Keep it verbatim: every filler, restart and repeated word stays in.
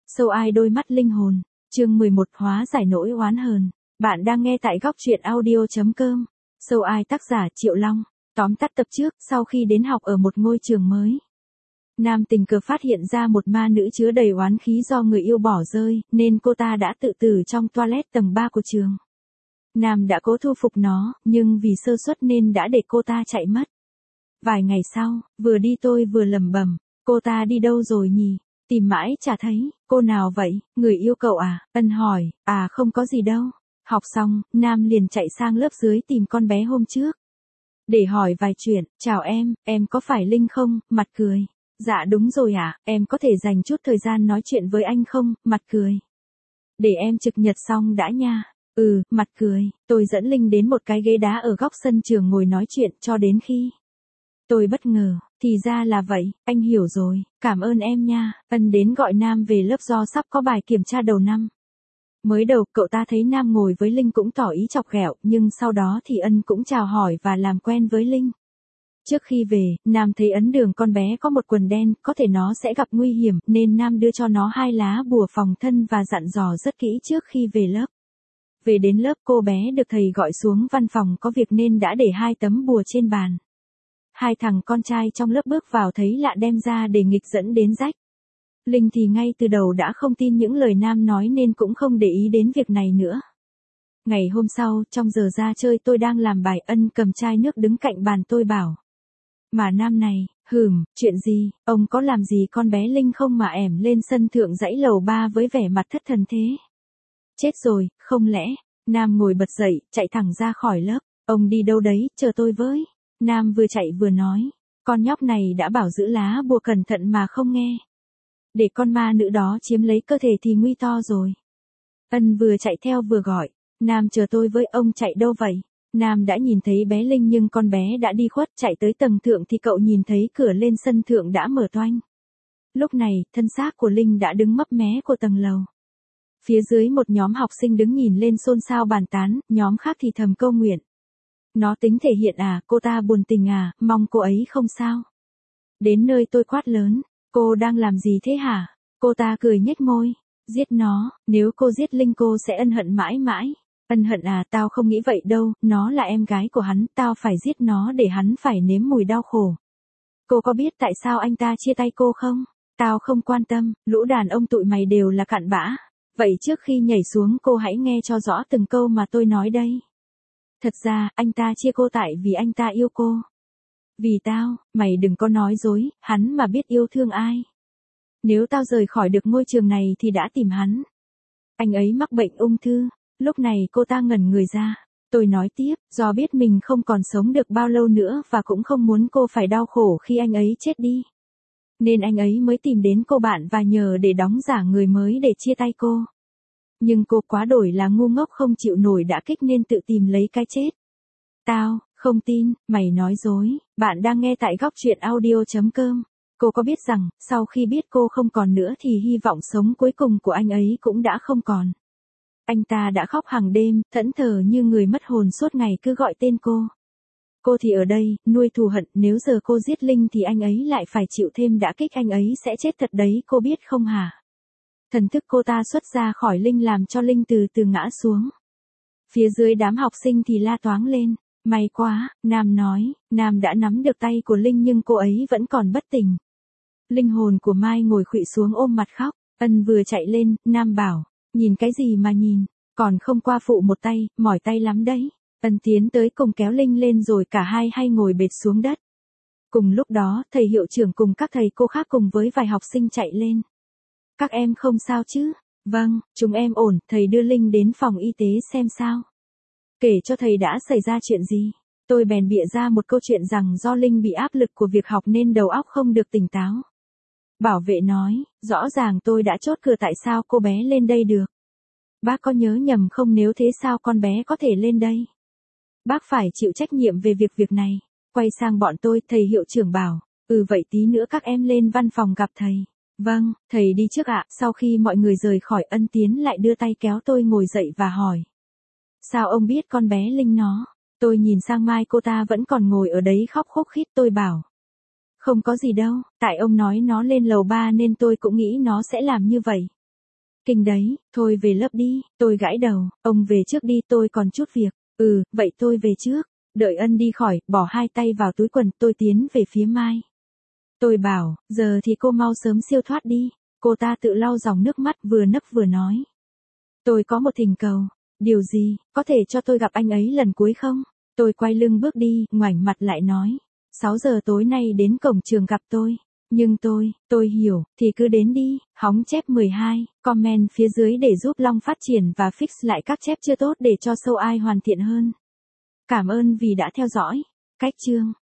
Sâu ai đôi mắt linh hồn. Chương mười một hóa giải nỗi oán hờn. Bạn đang nghe tại góc truyện audio chấm com. Sâu ai tác giả Triệu Long. Tóm tắt tập trước, sau khi đến học ở một ngôi trường mới. Nam tình cờ phát hiện ra một ma nữ chứa đầy oán khí do người yêu bỏ rơi, nên cô ta đã tự tử trong toilet tầng ba của trường. Nam đã cố thu phục nó, nhưng vì sơ suất nên đã để cô ta chạy mất. Vài ngày sau, vừa đi tôi vừa lẩm bẩm, cô ta đi đâu rồi nhỉ? Tìm mãi chả thấy. Cô nào vậy? Người yêu cậu à? Ân hỏi. À không có gì đâu. Học xong, Nam liền chạy sang lớp dưới tìm con bé hôm trước. Để hỏi vài chuyện. Chào em, em có phải Linh không? Mặt cười. Dạ đúng rồi ạ, à, em có thể dành chút thời gian nói chuyện với anh không? Mặt cười. Để em trực nhật xong đã nha. Ừ, mặt cười. Tôi dẫn Linh đến một cái ghế đá ở góc sân trường ngồi nói chuyện cho đến khi tôi bất ngờ. Thì ra là vậy, anh hiểu rồi, cảm ơn em nha. Ân đến gọi Nam về lớp do sắp có bài kiểm tra đầu năm. Mới đầu cậu ta thấy Nam ngồi với Linh cũng tỏ ý chọc ghẹo, nhưng sau đó thì Ân cũng chào hỏi và làm quen với Linh. Trước khi về, Nam thấy ấn đường con bé có một quần đen, có thể nó sẽ gặp nguy hiểm, nên Nam đưa cho nó hai lá bùa phòng thân và dặn dò rất kỹ trước khi về lớp. Về đến lớp cô bé được thầy gọi xuống văn phòng có việc nên đã để hai tấm bùa trên bàn. Hai thằng con trai trong lớp bước vào thấy lạ đem ra để nghịch dẫn đến rách. Linh thì ngay từ đầu đã không tin những lời Nam nói nên cũng không để ý đến việc này nữa. Ngày hôm sau, trong giờ ra chơi tôi đang làm bài, Ân cầm chai nước đứng cạnh bàn tôi bảo. Mà Nam này, hừm, chuyện gì, ông có làm gì con bé Linh không mà ẻm lên sân thượng dãy lầu ba với vẻ mặt thất thần thế? Chết rồi, không lẽ? Nam ngồi bật dậy, chạy thẳng ra khỏi lớp. Ông đi đâu đấy, chờ tôi với. Nam vừa chạy vừa nói, con nhóc này đã bảo giữ lá bùa cẩn thận mà không nghe. Để con ma nữ đó chiếm lấy cơ thể thì nguy to rồi. Ân vừa chạy theo vừa gọi, Nam chờ tôi với, ông chạy đâu vậy? Nam đã nhìn thấy bé Linh nhưng con bé đã đi khuất, chạy tới tầng thượng thì cậu nhìn thấy cửa lên sân thượng đã mở toang. Lúc này, thân xác của Linh đã đứng mấp mé của tầng lầu. Phía dưới một nhóm học sinh đứng nhìn lên xôn xao bàn tán, nhóm khác thì thầm câu nguyện. Nó tính thể hiện à, cô ta buồn tình à, mong cô ấy không sao. Đến nơi tôi quát lớn, cô đang làm gì thế hả? Cô ta cười nhếch môi, giết nó, nếu cô giết Linh cô sẽ ân hận mãi mãi. Ân hận à, tao không nghĩ vậy đâu, nó là em gái của hắn, tao phải giết nó để hắn phải nếm mùi đau khổ. Cô có biết tại sao anh ta chia tay cô không? Tao không quan tâm, lũ đàn ông tụi mày đều là cặn bã. Vậy trước khi nhảy xuống cô hãy nghe cho rõ từng câu mà tôi nói đây. Thật ra, anh ta chia cô tại vì anh ta yêu cô. Vì tao, mày đừng có nói dối, hắn mà biết yêu thương ai. Nếu tao rời khỏi được ngôi trường này thì đã tìm hắn. Anh ấy mắc bệnh ung thư. Lúc này cô ta ngẩn người ra. Tôi nói tiếp, do biết mình không còn sống được bao lâu nữa và cũng không muốn cô phải đau khổ khi anh ấy chết đi. Nên anh ấy mới tìm đến cô bạn và nhờ để đóng giả người mới để chia tay cô. Nhưng cô quá đổi là ngu ngốc không chịu nổi đả kích nên tự tìm lấy cái chết. Tao, không tin, mày nói dối. Bạn đang nghe tại góc truyện audio chấm com. Cô có biết rằng, sau khi biết cô không còn nữa thì hy vọng sống cuối cùng của anh ấy cũng đã không còn. Anh ta đã khóc hàng đêm, thẫn thờ như người mất hồn suốt ngày cứ gọi tên cô. Cô thì ở đây, nuôi thù hận, nếu giờ cô giết Linh thì anh ấy lại phải chịu thêm đả kích, anh ấy sẽ chết thật đấy, cô biết không hả? Thần thức cô ta xuất ra khỏi Linh làm cho Linh từ từ ngã xuống. Phía dưới đám học sinh thì la toáng lên. May quá, Nam nói, Nam đã nắm được tay của Linh nhưng cô ấy vẫn còn bất tỉnh. Linh hồn của Mai ngồi khuỵu xuống ôm mặt khóc. Ân vừa chạy lên, Nam bảo, nhìn cái gì mà nhìn, còn không qua phụ một tay, mỏi tay lắm đấy. Ân tiến tới cùng kéo Linh lên rồi cả hai hay ngồi bệt xuống đất. Cùng lúc đó, thầy hiệu trưởng cùng các thầy cô khác cùng với vài học sinh chạy lên. Các em không sao chứ? Vâng, chúng em ổn, thầy đưa Linh đến phòng y tế xem sao. Kể cho thầy đã xảy ra chuyện gì. Tôi bèn bịa ra một câu chuyện rằng do Linh bị áp lực của việc học nên đầu óc không được tỉnh táo. Bảo vệ nói, rõ ràng tôi đã chốt cửa, tại sao cô bé lên đây được? Bác có nhớ nhầm không, nếu thế sao con bé có thể lên đây? Bác phải chịu trách nhiệm về việc việc này. Quay sang bọn tôi, thầy hiệu trưởng bảo, ừ vậy tí nữa các em lên văn phòng gặp thầy. Vâng, thầy đi trước ạ. Sau khi mọi người rời khỏi, Ân tiến lại đưa tay kéo tôi ngồi dậy và hỏi. Sao ông biết con bé Linh nó? Tôi nhìn sang Mai, cô ta vẫn còn ngồi ở đấy khóc khúc khít. Tôi bảo. Không có gì đâu, tại ông nói nó lên lầu ba nên tôi cũng nghĩ nó sẽ làm như vậy. Kinh đấy, thôi về lớp đi, tôi gãi đầu, ông về trước đi tôi còn chút việc. Ừ, vậy tôi về trước. Đợi Ân đi khỏi, bỏ hai tay vào túi quần, tôi tiến về phía Mai. Tôi bảo, giờ thì cô mau sớm siêu thoát đi. Cô ta tự lau dòng nước mắt vừa nấc vừa nói. Tôi có một thỉnh cầu. Điều gì, có thể cho tôi gặp anh ấy lần cuối không? Tôi quay lưng bước đi, ngoảnh mặt lại nói. sáu giờ tối nay đến cổng trường gặp tôi. Nhưng tôi, tôi hiểu, thì cứ đến đi. Hóng chép mười hai, comment phía dưới để giúp Long phát triển và fix lại các chép chưa tốt để cho show ai hoàn thiện hơn. Cảm ơn vì đã theo dõi. Cách chương